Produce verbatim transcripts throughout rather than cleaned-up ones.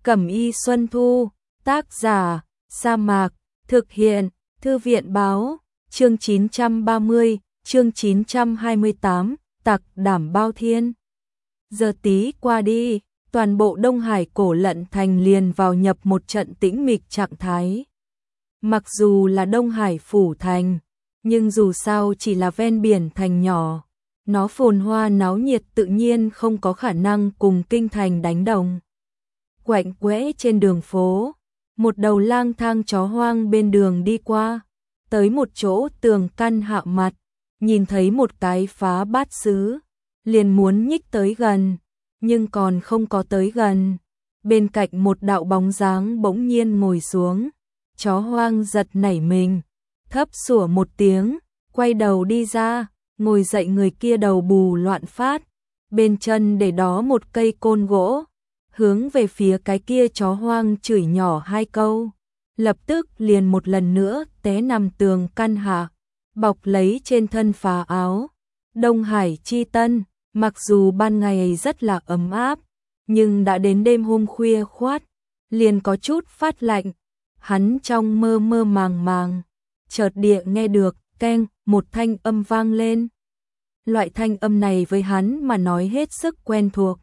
Cẩm y Xuân Thu, tác giả, Sa Mạc, thực hiện, Thư viện báo, chương chín trăm ba mươi, chương chín trăm hai mươi tám, tặc đảm bao thiên. Giờ tí qua đi, toàn bộ Đông Hải cổ lận thành liền vào nhập một trận tĩnh mịch trạng thái. Mặc dù là Đông Hải phủ thành, nhưng dù sao chỉ là ven biển thành nhỏ, nó phồn hoa náo nhiệt tự nhiên không có khả năng cùng kinh thành đánh đồng. Quạnh quẽ trên đường phố, một đầu lang thang chó hoang bên đường đi qua, tới một chỗ tường căn hạ mặt, nhìn thấy một cái phá bát sứ, liền muốn nhích tới gần, nhưng còn không có tới gần. Bên cạnh một đạo bóng dáng bỗng nhiên ngồi xuống, chó hoang giật nảy mình, thấp sủa một tiếng, quay đầu đi ra, ngồi dậy người kia đầu bù loạn phát, bên chân để đó một cây côn gỗ, hướng về phía cái kia chó hoang chửi nhỏ hai câu, lập tức liền một lần nữa té nằm tường căn hạ, bọc lấy trên thân phá áo. Đông Hải chi tân, mặc dù ban ngày rất là ấm áp, nhưng đã đến đêm hôm khuya khoát, liền có chút phát lạnh. Hắn trong mơ mơ màng màng, chợt địa nghe được keng một thanh âm vang lên. Loại thanh âm này với hắn mà nói hết sức quen thuộc.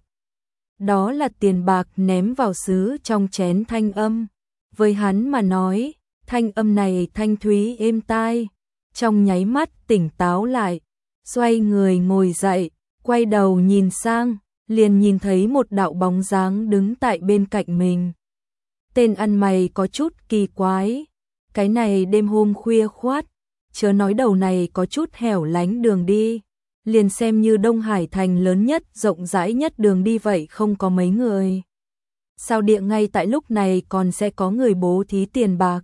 Đó là tiền bạc ném vào sứ trong chén thanh âm. Với hắn mà nói, thanh âm này thanh thúy êm tai, trong nháy mắt tỉnh táo lại, xoay người ngồi dậy, quay đầu nhìn sang, liền nhìn thấy một đạo bóng dáng đứng tại bên cạnh mình. Tên ăn mày có chút kỳ quái, cái này đêm hôm khuya khoát, chớ nói đầu này có chút hẻo lánh đường đi, liền xem như Đông Hải thành lớn nhất, rộng rãi nhất đường đi vậy không có mấy người. Sao địa ngay tại lúc này còn sẽ có người bố thí tiền bạc?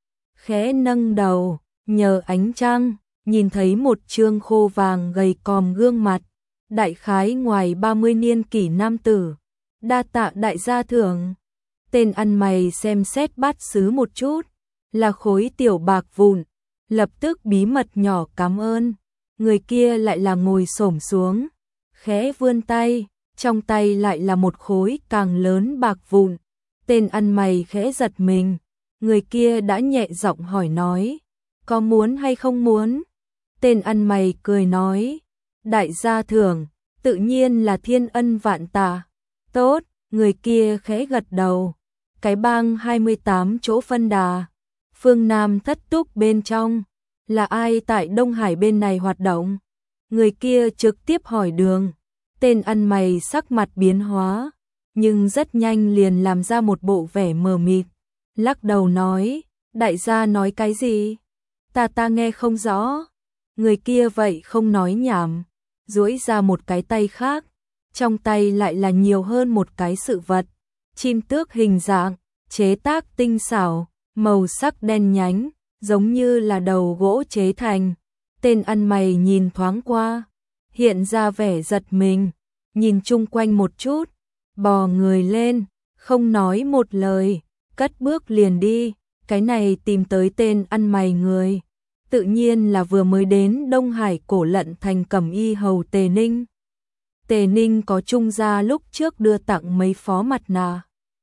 Khẽ nâng đầu, nhờ ánh trăng, nhìn thấy một trương khô vàng gầy còm gương mặt, đại khái ngoài ba mươi niên kỷ nam tử. Đa tạ đại gia thưởng. Tên ăn mày xem xét bát sứ một chút, là khối tiểu bạc vụn, lập tức bí mật nhỏ cảm ơn. Người kia lại là ngồi xổm xuống, khẽ vươn tay, trong tay lại là một khối càng lớn bạc vụn. Tên ăn mày khẽ giật mình, người kia đã nhẹ giọng hỏi nói, có muốn hay không muốn? Tên ăn mày cười nói, đại gia thưởng, tự nhiên là thiên ân vạn tạ. Tốt, người kia khẽ gật đầu. Cái bang hai mươi tám chỗ phân đà, phương Nam thất túc bên trong, là ai tại Đông Hải bên này hoạt động? Người kia trực tiếp hỏi đường. Tên ăn mày sắc mặt biến hóa, nhưng rất nhanh liền làm ra một bộ vẻ mờ mịt, lắc đầu nói, đại gia nói cái gì? Ta ta nghe không rõ. Người kia vậy không nói nhảm, duỗi ra một cái tay khác, trong tay lại là nhiều hơn một cái sự vật. Chim tước hình dạng, chế tác tinh xảo, màu sắc đen nhánh, giống như là đầu gỗ chế thành. Tên ăn mày nhìn thoáng qua, hiện ra vẻ giật mình, nhìn chung quanh một chút, bò người lên, không nói một lời, cất bước liền đi. Cái này tìm tới tên ăn mày người, tự nhiên là vừa mới đến Đông Hải cổ lận thành cẩm y hầu Tề Ninh. Tề Ninh có trung gia lúc trước đưa tặng mấy phó mặt nạ.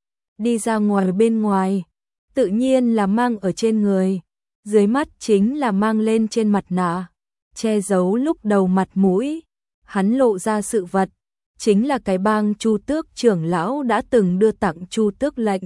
Đi ra ngoài bên ngoài, tự nhiên là mang ở trên người, dưới mắt chính là mang lên trên mặt nạ, che giấu lúc đầu mặt mũi. Hắn lộ ra sự vật, chính là cái bang Chu Tước trưởng lão đã từng đưa tặng Chu Tước lệnh.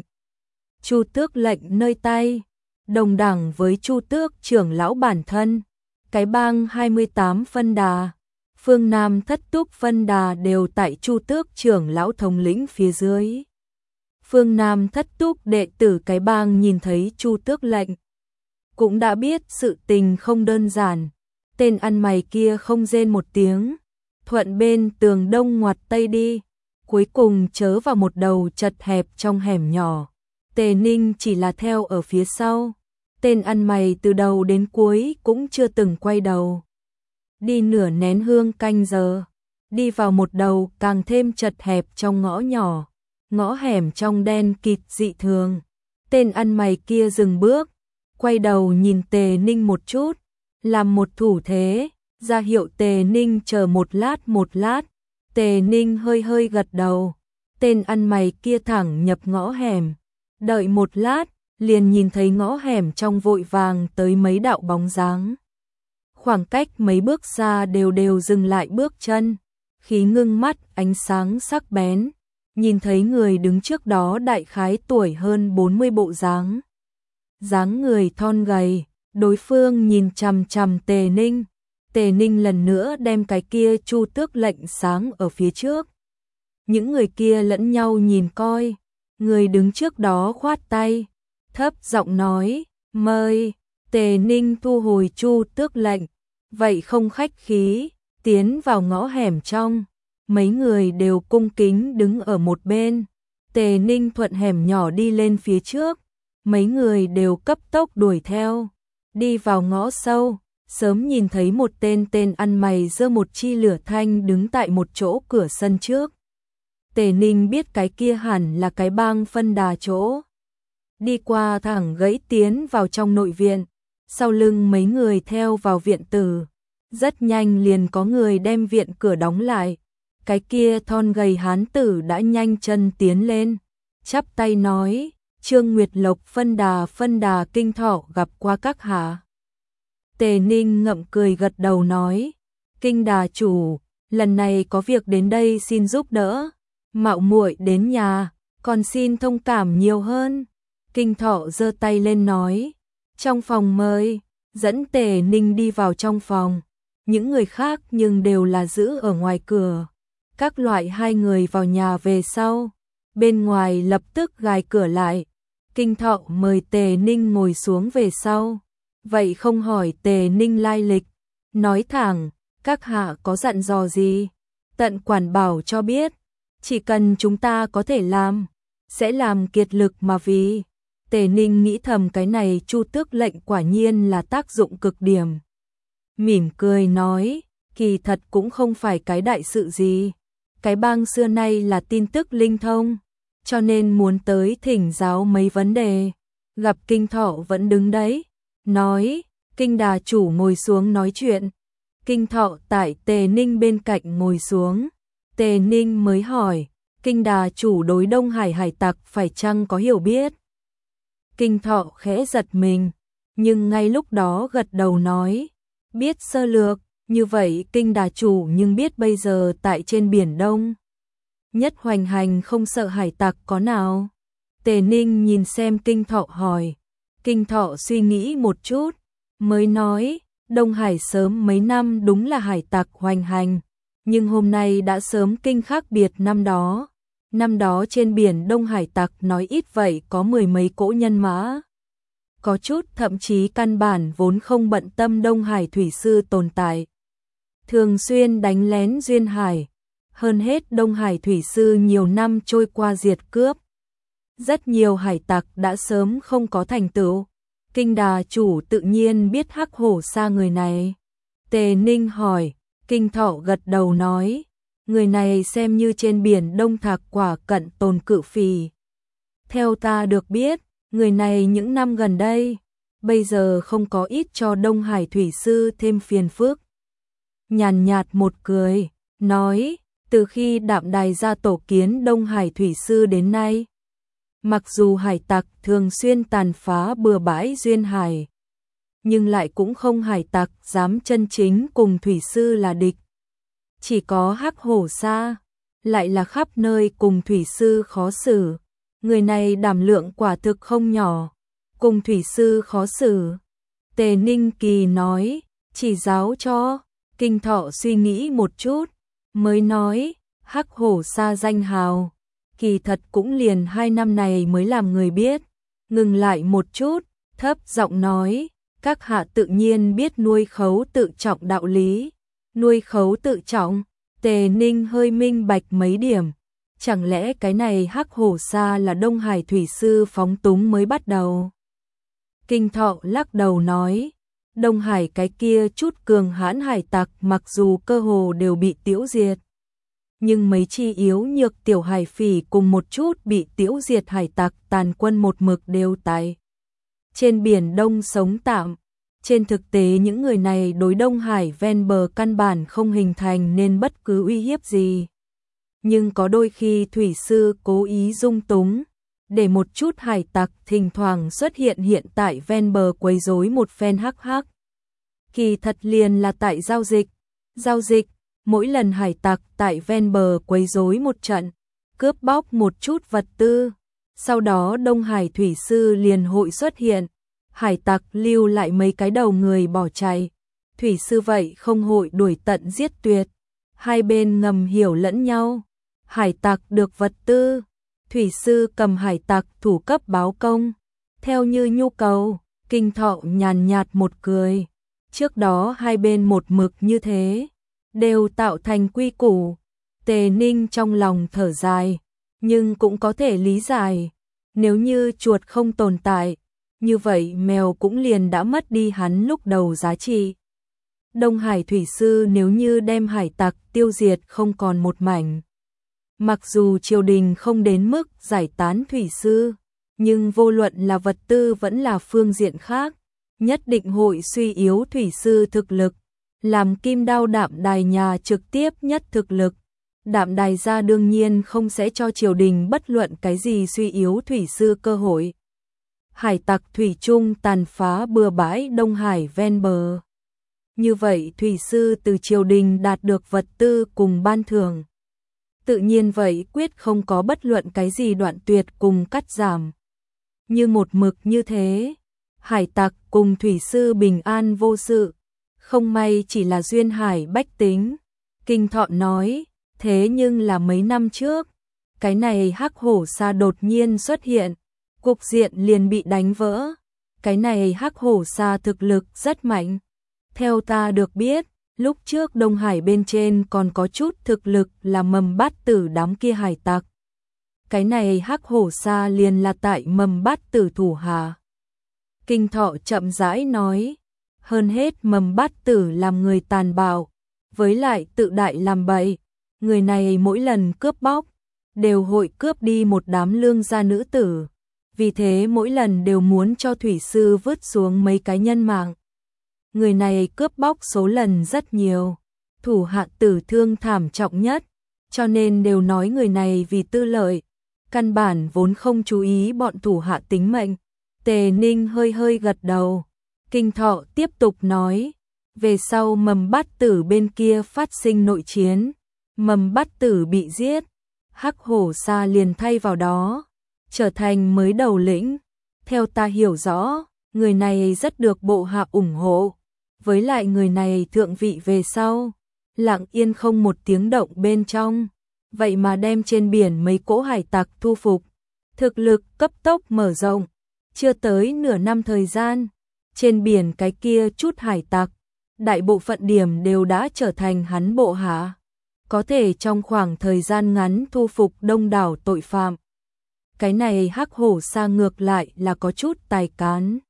Chu Tước lệnh nơi tay, đồng đẳng với Chu Tước trưởng lão bản thân. Cái bang hai mươi tám phân đà, phương Nam thất túc phân đà đều tại Chu Tước trưởng lão thống lĩnh phía dưới. Phương Nam thất túc đệ tử cái bang nhìn thấy Chu Tước lệnh, cũng đã biết sự tình không đơn giản. Tên ăn mày kia không rên một tiếng, thuận bên tường đông ngoặt tây đi, cuối cùng chớ vào một đầu chật hẹp trong hẻm nhỏ. Tề Ninh chỉ là theo ở phía sau. Tên ăn mày từ đầu đến cuối cũng chưa từng quay đầu. Đi nửa nén hương canh giờ, đi vào một đầu càng thêm chật hẹp trong ngõ nhỏ, ngõ hẻm trong đen kịt dị thường. Tên ăn mày kia dừng bước, quay đầu nhìn Tề Ninh một chút, làm một thủ thế, ra hiệu Tề Ninh chờ một lát một lát. Tề Ninh hơi hơi gật đầu, tên ăn mày kia thẳng nhập ngõ hẻm. Đợi một lát, liền nhìn thấy ngõ hẻm trong vội vàng tới mấy đạo bóng dáng. Khoảng cách mấy bước xa đều đều dừng lại bước chân, khí ngưng mắt, ánh sáng sắc bén, nhìn thấy người đứng trước đó đại khái tuổi hơn bốn mươi bộ dáng. Dáng người thon gầy, đối phương nhìn chằm chằm Tề Ninh. Tề Ninh lần nữa đem cái kia chu tước lệnh sáng ở phía trước. Những người kia lẫn nhau nhìn coi, người đứng trước đó khoát tay, thấp giọng nói, mời. Tề Ninh thu hồi chu tước lệnh, vậy không khách khí, tiến vào ngõ hẻm trong. Mấy người đều cung kính đứng ở một bên. Tề Ninh thuận hẻm nhỏ đi lên phía trước, mấy người đều cấp tốc đuổi theo. Đi vào ngõ sâu, sớm nhìn thấy một tên tên ăn mày giơ một chi lửa thanh đứng tại một chỗ cửa sân trước. Tề Ninh biết cái kia hẳn là cái bang phân đà chỗ. Đi qua thẳng gãy tiến vào trong nội viện, sau lưng mấy người theo vào viện tử. Rất nhanh liền có người đem viện cửa đóng lại. Cái kia thon gầy hán tử đã nhanh chân tiến lên, chắp tay nói, Trương Nguyệt Lộc phân đà phân đà Kinh Thọ gặp qua các hạ. Tề Ninh ngậm cười gật đầu nói, Kinh đà chủ, lần này có việc đến đây xin giúp đỡ, mạo muội đến nhà, còn xin thông cảm nhiều hơn. Kinh Thọ giơ tay lên nói, trong phòng mời, dẫn Tề Ninh đi vào trong phòng. Những người khác nhưng đều là giữ ở ngoài cửa. Các loại hai người vào nhà về sau, bên ngoài lập tức gài cửa lại. Kinh Thọ mời Tề Ninh ngồi xuống về sau. Vậy không hỏi Tề Ninh lai lịch, nói thẳng, các hạ có dặn dò gì, tận quản bảo cho biết, chỉ cần chúng ta có thể làm, sẽ làm kiệt lực mà vì. Tề Ninh nghĩ thầm cái này chu tước lệnh quả nhiên là tác dụng cực điểm. Mỉm cười nói, kỳ thật cũng không phải cái đại sự gì. Cái bang xưa nay là tin tức linh thông, cho nên muốn tới thỉnh giáo mấy vấn đề. Gặp Kinh Thọ vẫn đứng đấy, nói, Kinh đà chủ ngồi xuống nói chuyện. Kinh Thọ tại Tề Ninh bên cạnh ngồi xuống. Tề Ninh mới hỏi, Kinh đà chủ đối Đông Hải hải tặc phải chăng có hiểu biết? Kinh Thọ khẽ giật mình, nhưng ngay lúc đó gật đầu nói, biết sơ lược. Như vậy Kinh đà chủ nhưng biết bây giờ tại trên biển Đông nhất hoành hành không sợ hải tặc có nào? Tề Ninh nhìn xem Kinh Thọ hỏi. Kinh Thọ suy nghĩ một chút, mới nói, Đông Hải sớm mấy năm đúng là hải tặc hoành hành, nhưng hôm nay đã sớm kinh khác biệt năm đó. Năm đó trên biển Đông hải tặc nói ít vậy có mười mấy cỗ nhân mã. Có chút thậm chí căn bản vốn không bận tâm Đông Hải thủy sư tồn tại. Thường xuyên đánh lén duyên hải, hơn hết Đông Hải thủy sư nhiều năm trôi qua diệt cướp. Rất nhiều hải tặc đã sớm không có thành tựu. Kinh đà chủ tự nhiên biết Hắc Hổ Sa người này. Tề Ninh hỏi, Kinh Thọ gật đầu nói, người này xem như trên biển Đông thạc quả cận tồn cự phì. Theo ta được biết, người này những năm gần đây, bây giờ không có ít cho Đông Hải thủy sư thêm phiền phức. Nhàn nhạt một cười, nói, từ khi Đạm Đài ra tổ kiến Đông Hải thủy sư đến nay, mặc dù hải tặc thường xuyên tàn phá bừa bãi duyên hải, nhưng lại cũng không hải tặc dám chân chính cùng thủy sư là địch. Chỉ có Hắc Hổ Sa, lại là khắp nơi cùng thủy sư khó xử. Người này đảm lượng quả thực không nhỏ, cùng thủy sư khó xử. Tề Ninh Kỳ nói, chỉ giáo cho. Kinh Thọ suy nghĩ một chút, mới nói, Hắc Hổ Sa danh hào, kỳ thật cũng liền hai năm này mới làm người biết. Ngừng lại một chút, thấp giọng nói, các hạ tự nhiên biết nuôi khấu tự trọng đạo lý. Nuôi khấu tự trọng, Tề Ninh hơi minh bạch mấy điểm. Chẳng lẽ cái này Hắc Hổ Sa là Đông Hải thủy sư phóng túng mới bắt đầu? Kinh Thọ lắc đầu nói, Đông Hải cái kia chút cường hãn hải tặc mặc dù cơ hồ đều bị tiêu diệt, nhưng mấy chi yếu nhược tiểu hải phỉ cùng một chút bị tiêu diệt hải tặc tàn quân một mực đều tại trên biển Đông sống tạm. Trên thực tế những người này đối Đông Hải ven bờ căn bản không hình thành nên bất cứ uy hiếp gì. nhưng có đôi khi thủy sư cố ý dung túng, để một chút hải tặc thỉnh thoảng xuất hiện hiện tại ven bờ quấy rối một phen hắc hắc. Kỳ thật liền là tại giao dịch, giao dịch, mỗi lần hải tặc tại ven bờ quấy rối một trận, cướp bóc một chút vật tư, sau đó Đông Hải thủy sư liền hội xuất hiện, hải tặc lưu lại mấy cái đầu người bỏ chạy, thủy sư vậy không hội đuổi tận giết tuyệt, hai bên ngầm hiểu lẫn nhau, hải tặc được vật tư, thủy sư cầm hải tặc thủ cấp báo công, theo như nhu cầu. Kinh Thọ nhàn nhạt một cười, trước đó hai bên một mực như thế, đều tạo thành quy củ. Tề Ninh trong lòng thở dài, nhưng cũng có thể lý giải, nếu như chuột không tồn tại, như vậy mèo cũng liền đã mất đi hắn lúc đầu giá trị. Đông Hải thủy sư nếu như đem hải tặc tiêu diệt không còn một mảnh, mặc dù triều đình không đến mức giải tán thủy sư, nhưng vô luận là vật tư vẫn là phương diện khác, nhất định hội suy yếu thủy sư thực lực, làm Kim Đao Đạm Đài nhà trực tiếp nhất thực lực. Đạm Đài gia đương nhiên không sẽ cho triều đình bất luận cái gì suy yếu thủy sư cơ hội. Hải tặc thủy chung tàn phá bừa bãi Đông Hải ven bờ. Như vậy thủy sư từ triều đình đạt được vật tư cùng ban thưởng. Tự nhiên vậy quyết không có bất luận cái gì đoạn tuyệt cùng cắt giảm. Như một mực như thế, hải tặc cùng thủy sư bình an vô sự, không may chỉ là duyên hải bách tính. Kinh Thọ nói, thế nhưng là mấy năm trước, cái này hắc hổ sa đột nhiên xuất hiện, cục diện liền bị đánh vỡ. Cái này hắc hổ sa thực lực rất mạnh. Theo ta được biết, lúc trước Đông Hải bên trên còn có chút thực lực là Mầm Bát Tử đám kia hải tặc. Cái này hắc hổ sa liền là tại Mầm Bát Tử thủ hạ. Kinh Thọ chậm rãi nói, hơn hết Mầm Bát Tử làm người tàn bạo, với lại tự đại làm bậy, người này mỗi lần cướp bóc, đều hội cướp đi một đám lương gia nữ tử, vì thế mỗi lần đều muốn cho thủy sư vứt xuống mấy cái nhân mạng. Người này cướp bóc số lần rất nhiều, thủ hạ tử thương thảm trọng nhất, cho nên đều nói người này vì tư lợi, căn bản vốn không chú ý bọn thủ hạ tính mệnh. Tề Ninh hơi hơi gật đầu. Kinh Thọ tiếp tục nói, về sau Mầm Bát Tử bên kia phát sinh nội chiến, Mầm Bát Tử bị giết, hắc hổ sa liền thay vào đó, trở thành mới đầu lĩnh. Theo ta hiểu rõ, người này rất được bộ hạ ủng hộ, với lại người này thượng vị về sau, lặng yên không một tiếng động bên trong, vậy mà đem trên biển mấy cỗ hải tặc thu phục, thực lực cấp tốc mở rộng, chưa tới nửa năm thời gian, trên biển cái kia chút hải tặc, đại bộ phận điểm đều đã trở thành hắn bộ hạ, có thể trong khoảng thời gian ngắn thu phục đông đảo tội phạm. Cái này hắc hổ sa ngược lại là có chút tài cán.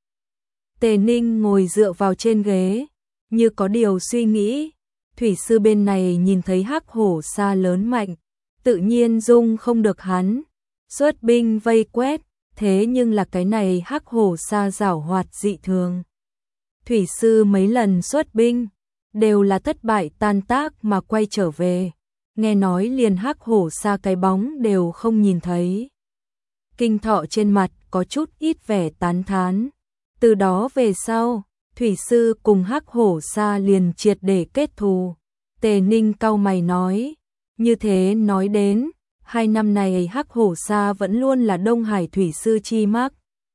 Tề Ninh ngồi dựa vào trên ghế, như có điều suy nghĩ. Thủy sư bên này nhìn thấy hắc hổ sa lớn mạnh, tự nhiên dung không được hắn, xuất binh vây quét, thế nhưng là cái này hắc hổ sa giảo hoạt dị thường. Thủy sư mấy lần xuất binh, đều là thất bại tan tác mà quay trở về, nghe nói liền hắc hổ sa cái bóng đều không nhìn thấy. Kinh Thọ trên mặt có chút ít vẻ tán thán. Từ đó về sau, thủy sư cùng hắc hổ sa liền triệt để kết thù. Tề Ninh cau mày nói, như thế nói đến, hai năm này hắc hổ sa vẫn luôn là Đông Hải thủy sư chi mắc.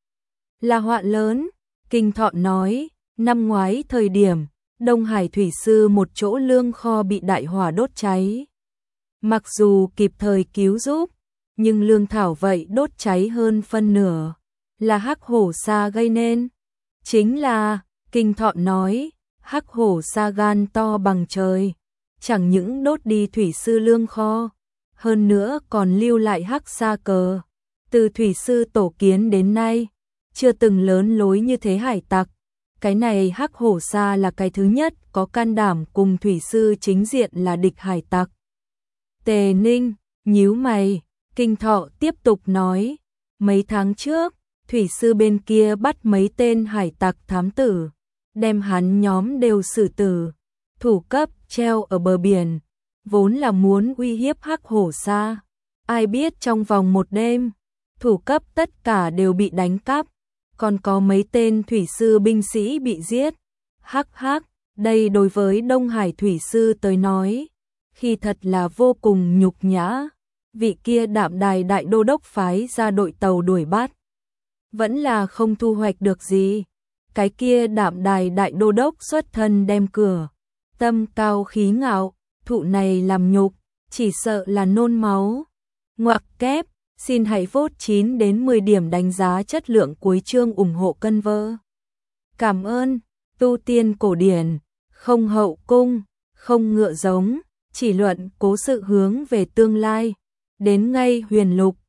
Là họa lớn, Kinh Thọ nói, năm ngoái thời điểm, Đông Hải thủy sư một chỗ lương kho bị đại hỏa đốt cháy. Mặc dù kịp thời cứu giúp, nhưng lương thảo vậy đốt cháy hơn phân nửa, là hắc hổ sa gây nên. Chính là, Kinh Thọ nói, hắc hổ sa gan to bằng trời, chẳng những đốt đi thủy sư lương kho, hơn nữa còn lưu lại hắc sa cờ. Từ thủy sư tổ kiến đến nay, chưa từng lớn lối như thế hải tặc. Cái này hắc hổ sa là cái thứ nhất có can đảm cùng thủy sư chính diện là địch hải tặc. Tề Ninh, nhíu mày, Kinh Thọ tiếp tục nói, mấy tháng trước, thủy sư bên kia bắt mấy tên hải tặc thám tử, đem hắn nhóm đều xử tử, thủ cấp treo ở bờ biển, vốn là muốn uy hiếp Hắc Hổ Sa. Ai biết trong vòng một đêm, thủ cấp tất cả đều bị đánh cắp, còn có mấy tên thủy sư binh sĩ bị giết. Hắc hắc, đây đối với Đông Hải thủy sư tới nói, khi thật là vô cùng nhục nhã. Vị kia Đạm Đài đại đô đốc phái ra đội tàu đuổi bắt, vẫn là không thu hoạch được gì. Cái kia Đạm Đài đại đô đốc xuất thân đem cửa, tâm cao khí ngạo, thụ này làm nhục, chỉ sợ là nôn máu. Ngoặc kép, xin hãy vote chín đến mười điểm đánh giá chất lượng cuối chương ủng hộ cân vơ. Cảm ơn. Tu tiên cổ điển, không hậu cung, không ngựa giống, chỉ luận cố sự hướng về tương lai. Đến ngay huyền lục,